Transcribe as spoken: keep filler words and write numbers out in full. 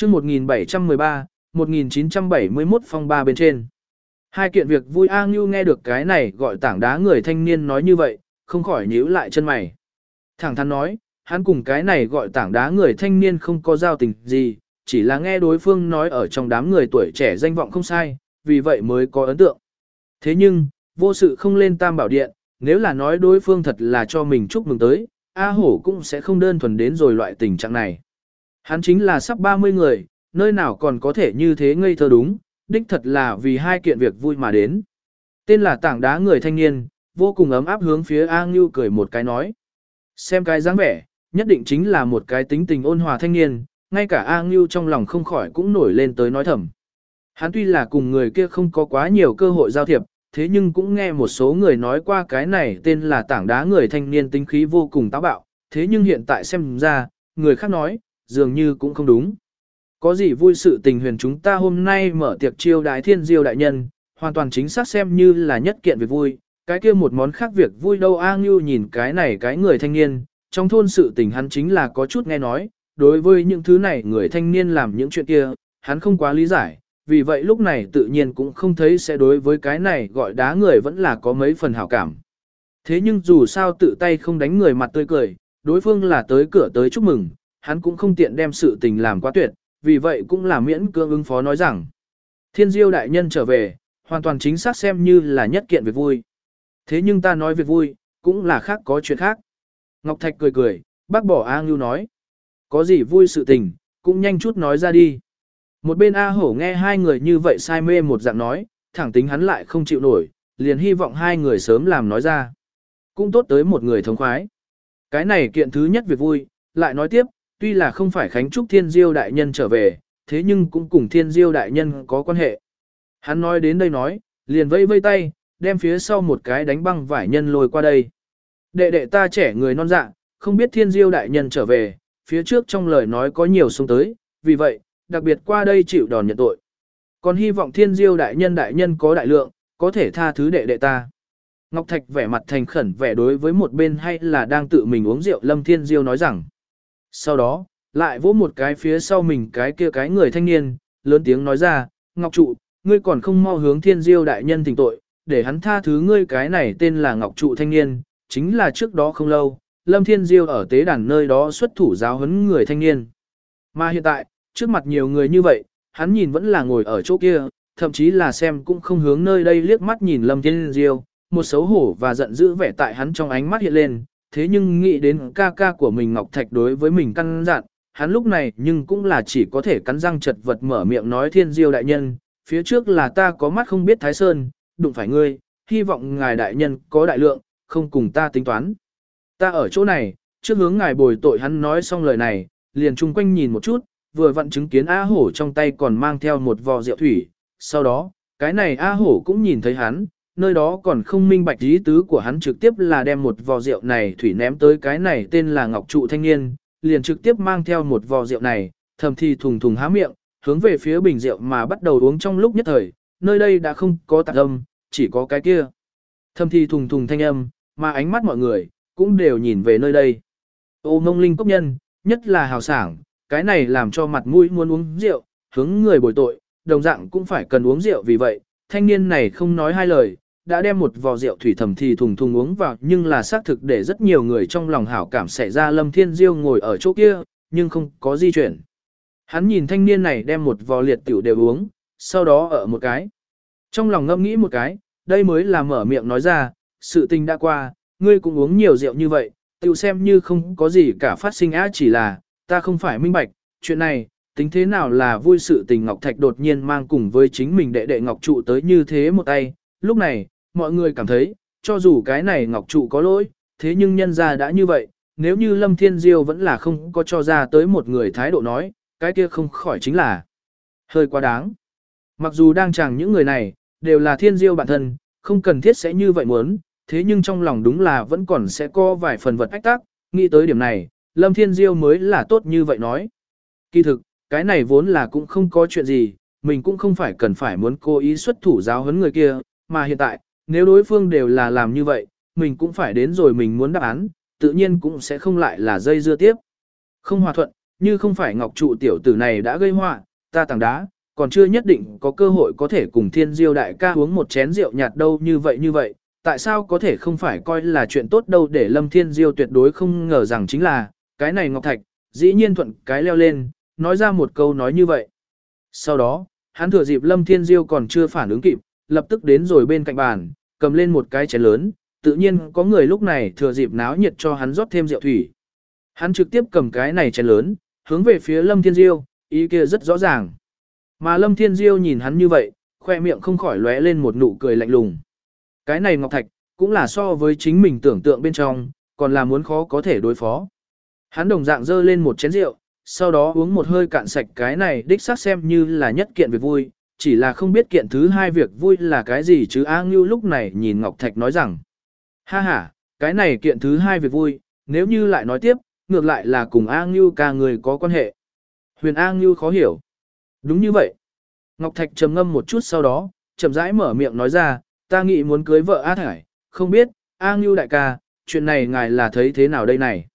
chương một nghìn bảy trăm mười ba, một nghìn chín trăm bảy mươi mốt phong ba bên trên. Hai kiện việc vui. A Ngưu nghe được cái này gọi tảng đá người thanh niên nói như vậy, không khỏi nhíu lại chân mày. Thẳng thắn nói, hắn cùng cái này gọi tảng đá người thanh niên không có giao tình gì, chỉ là nghe đối phương nói ở trong đám người tuổi trẻ danh vọng không sai, vì vậy mới có ấn tượng. Thế nhưng, vô sự không lên Tam Bảo Điện, nếu là nói đối phương thật là cho mình chúc mừng tới, A Hổ cũng sẽ không đơn thuần đến rồi loại tình trạng này. Hắn chính là sắp ba mươi người, nơi nào còn có thể như thế ngây thơ đúng, đích thật là vì hai kiện việc vui mà đến. Tên là tảng đá người thanh niên, vô cùng ấm áp hướng phía A Ngưu cười một cái nói. Xem cái dáng vẻ, nhất định chính là một cái tính tình ôn hòa thanh niên, ngay cả A Ngưu trong lòng không khỏi cũng nổi lên tới nói thầm. Hắn tuy là cùng người kia không có quá nhiều cơ hội giao thiệp, thế nhưng cũng nghe một số người nói qua cái này tên là tảng đá người thanh niên tính khí vô cùng táo bạo, thế nhưng hiện tại xem ra, người khác nói, dường như cũng không đúng. Có gì vui sự tình huyền chúng ta hôm nay mở tiệc chiêu đái thiên diêu đại nhân, hoàn toàn chính xác xem như là nhất kiện việc vui, cái kia một món khác việc vui đâu. A Ngưu nhìn cái này cái người thanh niên, trong thôn sự tình hắn chính là có chút nghe nói, đối với những thứ này người thanh niên làm những chuyện kia, hắn không quá lý giải, vì vậy lúc này tự nhiên cũng không thấy sẽ đối với cái này gọi đá người vẫn là có mấy phần hảo cảm. Thế nhưng dù sao tự tay không đánh người mặt tươi cười, đối phương là tới cửa tới chúc mừng, hắn cũng không tiện đem sự tình làm quá tuyệt, vì vậy cũng là miễn cưỡng ứng phó nói rằng thiên diêu đại nhân trở về, hoàn toàn chính xác xem như là nhất kiện việc vui. Thế nhưng ta nói việc vui, cũng là khác có chuyện khác. Ngọc Thạch cười cười, bác bỏ A Ngưu nói. Có gì vui sự tình, cũng nhanh chút nói ra đi. Một bên A Hổ nghe hai người như vậy say mê một dạng nói, thẳng tính hắn lại không chịu nổi, liền hy vọng hai người sớm làm nói ra. Cũng tốt tới một người thống khoái. Cái này kiện thứ nhất việc vui, lại nói tiếp, tuy là không phải Khánh Trúc Thiên Diêu đại nhân trở về, thế nhưng cũng cùng Thiên Diêu đại nhân có quan hệ. Hắn nói đến đây nói, liền vây vây tay, đem phía sau một cái đánh băng vải nhân lôi qua đây. Đệ đệ ta trẻ người non dạ, không biết Thiên Diêu đại nhân trở về, phía trước trong lời nói có nhiều xuống tới, vì vậy, đặc biệt qua đây chịu đòn nhận tội. Còn hy vọng Thiên Diêu đại nhân đại nhân có đại lượng, có thể tha thứ đệ đệ ta. Ngọc Thạch vẻ mặt thành khẩn vẻ đối với một bên hay là đang tự mình uống rượu Lâm Thiên Diêu nói rằng. Sau đó, lại vỗ một cái phía sau mình cái kia cái người thanh niên, lớn tiếng nói ra, Ngọc Trụ, ngươi còn không mau hướng Thiên Diêu đại nhân thỉnh tội, để hắn tha thứ ngươi. Cái này tên là Ngọc Trụ thanh niên, chính là trước đó không lâu, Lâm Thiên Diêu ở tế đàn nơi đó xuất thủ giáo huấn người thanh niên. Mà hiện tại, trước mặt nhiều người như vậy, hắn nhìn vẫn là ngồi ở chỗ kia, thậm chí là xem cũng không hướng nơi đây liếc mắt nhìn Lâm Thiên Diêu, một xấu hổ và giận dữ vẻ tại hắn trong ánh mắt hiện lên, thế nhưng nghĩ đến ca ca của mình Ngọc Thạch đối với mình căn dặn, hắn lúc này nhưng cũng là chỉ có thể cắn răng chật vật mở miệng nói Thiên Diêu đại nhân, phía trước là ta có mắt không biết Thái Sơn, đụng phải ngươi, hy vọng ngài đại nhân có đại lượng, không cùng ta tính toán. Ta ở chỗ này, trước hướng ngài bồi tội. Hắn nói xong lời này, liền chung quanh nhìn một chút, vừa vặn chứng kiến A Hổ trong tay còn mang theo một vò rượu thủy, sau đó, cái này A Hổ cũng nhìn thấy hắn, nơi đó còn không minh bạch ý tứ của hắn, trực tiếp là đem một vò rượu này thủy ném tới cái này tên là Ngọc Trụ thanh niên, liền trực tiếp mang theo một vò rượu này, thầm thì thùng thùng há miệng, hướng về phía bình rượu mà bắt đầu uống. Trong lúc nhất thời, nơi đây đã không có tạp âm, chỉ có cái kia thầm thì thùng thùng thanh âm, mà ánh mắt mọi người cũng đều nhìn về nơi đây. Ô Mông Linh cốc nhân, nhất là hào sảng, cái này làm cho mặt mũi muốn uống rượu, hướng người bồi tội, đồng dạng cũng phải cần uống rượu. Vì vậy, thanh niên này không nói hai lời, đã đem một vò rượu thủy thầm thì thùng thùng uống vào, nhưng là xác thực để rất nhiều người trong lòng hảo cảm xảy ra. Lâm Thiên Diêu ngồi ở chỗ kia, nhưng không có di chuyển. Hắn nhìn thanh niên này đem một vò liệt tiểu đều uống, sau đó ở một cái. Trong lòng ngâm nghĩ một cái, đây mới là mở miệng nói ra, sự tình đã qua, ngươi cũng uống nhiều rượu như vậy, tiểu xem như không có gì cả phát sinh á, chỉ là, ta không phải minh bạch, chuyện này, tính thế nào là vui sự tình. Ngọc Thạch đột nhiên mang cùng với chính mình đệ đệ Ngọc Trụ tới như thế một tay, lúc này, mọi người cảm thấy, cho dù cái này Ngọc Trụ có lỗi, thế nhưng nhân ra đã như vậy, nếu như Lâm Thiên Diêu vẫn là không có cho ra tới một người thái độ nói, cái kia không khỏi chính là hơi quá đáng. Mặc dù đang chàng những người này, đều là Thiên Diêu bản thân, không cần thiết sẽ như vậy muốn, thế nhưng trong lòng đúng là vẫn còn sẽ có vài phần vật ách tắc, nghĩ tới điểm này, Lâm Thiên Diêu mới là tốt như vậy nói. Kỳ thực, cái này vốn là cũng không có chuyện gì, mình cũng không phải cần phải muốn cố ý xuất thủ giáo huấn người kia, mà hiện tại, nếu đối phương đều là làm như vậy, mình cũng phải đến rồi mình muốn đáp án, tự nhiên cũng sẽ không lại là dây dưa tiếp. Không hòa thuận, như không phải Ngọc trụ tiểu tử này đã gây họa, ta tảng đá, còn chưa nhất định có cơ hội có thể cùng Thiên Diêu đại ca uống một chén rượu nhạt đâu như vậy như vậy, tại sao có thể không phải coi là chuyện tốt đâu để Lâm Thiên Diêu tuyệt đối không ngờ rằng chính là, cái này Ngọc Thạch, dĩ nhiên thuận cái leo lên, nói ra một câu nói như vậy. Sau đó, hắn thừa dịp Lâm Thiên Diêu còn chưa phản ứng kịp, lập tức đến rồi bên cạnh bàn, cầm lên một cái chén lớn, tự nhiên có người lúc này thừa dịp náo nhiệt cho hắn rót thêm rượu thủy. Hắn trực tiếp cầm cái này chén lớn, hướng về phía Lâm Thiên Diêu, ý kia rất rõ ràng. Mà Lâm Thiên Diêu nhìn hắn như vậy, khoe miệng không khỏi lóe lên một nụ cười lạnh lùng. Cái này Ngọc Thạch, cũng là so với chính mình tưởng tượng bên trong, còn là muốn khó có thể đối phó. Hắn đồng dạng dơ lên một chén rượu, sau đó uống một hơi cạn sạch cái này đích xác xem như là nhất kiện việc vui, chỉ là không biết kiện thứ hai việc vui là cái gì chứ. A Ngưu lúc này nhìn Ngọc Thạch nói rằng, ha ha, cái này kiện thứ hai việc vui, nếu như lại nói tiếp, ngược lại là cùng A Ngưu ca người có quan hệ. Huyền A Ngưu khó hiểu. Đúng như vậy. Ngọc Thạch trầm ngâm một chút sau đó, chậm rãi mở miệng nói ra, ta nghĩ muốn cưới vợ A Thải, không biết, A Ngưu đại ca, chuyện này ngài là thấy thế nào đây này?